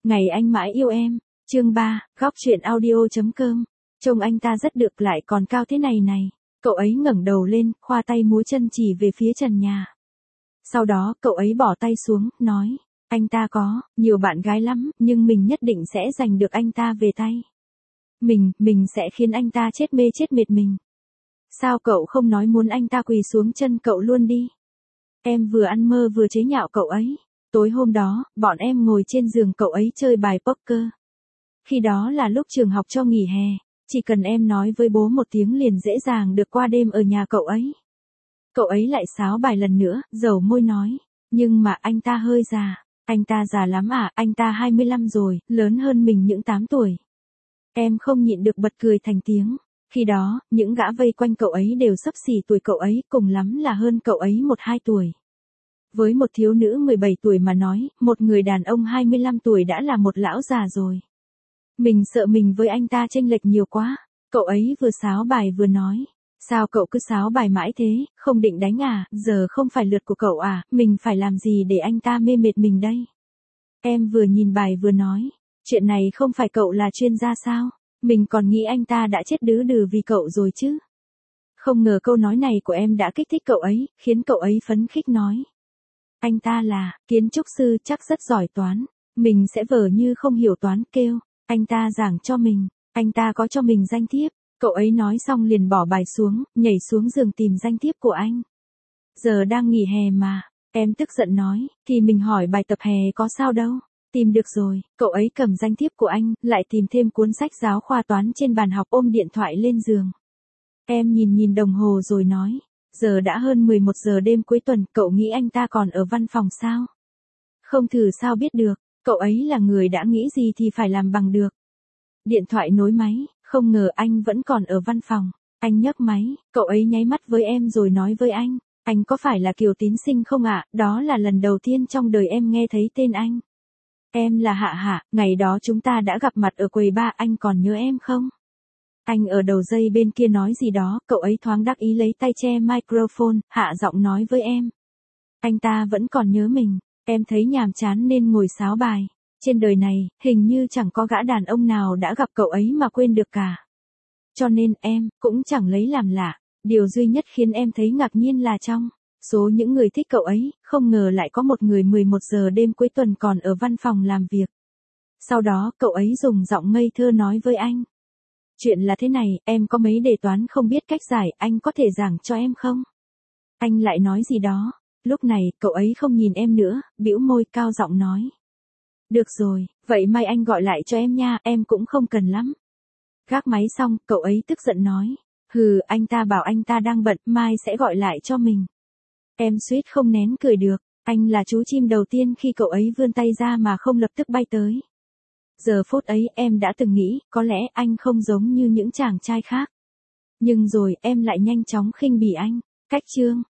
Ngày anh mãi yêu em. Chương 3, góc truyện audio.com. Trông anh ta rất được lại còn cao thế này này. Cậu ấy ngẩng đầu lên, khoa tay múa chân chỉ về phía trần nhà. Sau đó, cậu ấy bỏ tay xuống, nói. Anh ta có nhiều bạn gái lắm, nhưng mình nhất định sẽ giành được anh ta về tay. Mình sẽ khiến anh ta chết mê chết mệt mình. Sao cậu không nói muốn anh ta quỳ xuống chân cậu luôn đi? Em vừa ăn mơ vừa chế nhạo cậu ấy. Tối hôm đó, bọn em ngồi trên giường cậu ấy chơi bài poker. Khi đó là lúc trường học cho nghỉ hè, chỉ cần em nói với bố một tiếng liền dễ dàng được qua đêm ở nhà cậu ấy. Cậu ấy lại sáo bài lần nữa, dầu môi nói. Nhưng mà anh ta hơi già. Anh ta già lắm à, anh ta 25 rồi, lớn hơn mình những 8 tuổi. Em không nhịn được bật cười thành tiếng. Khi đó, những gã vây quanh cậu ấy đều xấp xỉ tuổi cậu ấy, cùng lắm là hơn cậu ấy 1-2 tuổi. Với một thiếu nữ 17 tuổi mà nói, một người đàn ông 25 tuổi đã là một lão già rồi. Mình sợ mình với anh ta chênh lệch nhiều quá. Cậu ấy vừa sáo bài vừa nói. Sao cậu cứ sáo bài mãi thế, không định đánh à, giờ không phải lượt của cậu à, mình phải làm gì để anh ta mê mệt mình đây? Em vừa nhìn bài vừa nói. Chuyện này không phải cậu là chuyên gia sao? Mình còn nghĩ anh ta đã chết đứ đừ vì cậu rồi chứ. Không ngờ câu nói này của em đã kích thích cậu ấy, khiến cậu ấy phấn khích nói. Anh ta là kiến trúc sư, chắc rất giỏi toán. Mình sẽ vờ như không hiểu toán, kêu. Anh ta giảng cho mình. Anh ta có cho mình danh thiếp. Cậu ấy nói xong liền bỏ bài xuống, nhảy xuống giường tìm danh thiếp của anh. Giờ đang nghỉ hè mà. Em tức giận nói, thì mình hỏi bài tập hè có sao đâu. Tìm được rồi, cậu ấy cầm danh thiếp của anh, lại tìm thêm cuốn sách giáo khoa toán trên bàn học, ôm điện thoại lên giường. Em nhìn đồng hồ rồi nói, giờ đã hơn 11 giờ đêm cuối tuần, cậu nghĩ anh ta còn ở văn phòng sao? Không thử sao biết được, cậu ấy là người đã nghĩ gì thì phải làm bằng được. Điện thoại nối máy, không ngờ anh vẫn còn ở văn phòng. Anh nhấc máy, cậu ấy nháy mắt với em rồi nói với anh có phải là Kiều Tín Sinh không ạ? Đó là lần đầu tiên trong đời em nghe thấy tên anh. Em là Hạ Hạ, ngày đó chúng ta đã gặp mặt ở quầy bar, anh còn nhớ em không? Anh ở đầu dây bên kia nói gì đó, cậu ấy thoáng đắc ý lấy tay che microphone, hạ giọng nói với em. Anh ta vẫn còn nhớ mình, em thấy nhàm chán nên ngồi sáo bài. Trên đời này, hình như chẳng có gã đàn ông nào đã gặp cậu ấy mà quên được cả. Cho nên em, cũng chẳng lấy làm lạ. Điều duy nhất khiến em thấy ngạc nhiên là trong số những người thích cậu ấy, không ngờ lại có một người 11 giờ đêm cuối tuần còn ở văn phòng làm việc. Sau đó, cậu ấy dùng giọng ngây thơ nói với anh. Chuyện là thế này, em có mấy đề toán không biết cách giải, anh có thể giảng cho em không? Anh lại nói gì đó. Lúc này, cậu ấy không nhìn em nữa, bĩu môi cao giọng nói. Được rồi, vậy mai anh gọi lại cho em nha, em cũng không cần lắm. Gác máy xong, cậu ấy tức giận nói. Hừ, anh ta bảo anh ta đang bận, mai sẽ gọi lại cho mình. Em suýt không nén cười được, anh là chú chim đầu tiên khi cậu ấy vươn tay ra mà không lập tức bay tới. Giờ phút ấy em đã từng nghĩ, có lẽ anh không giống như những chàng trai khác. Nhưng rồi em lại nhanh chóng khinh bỉ anh. Cách chương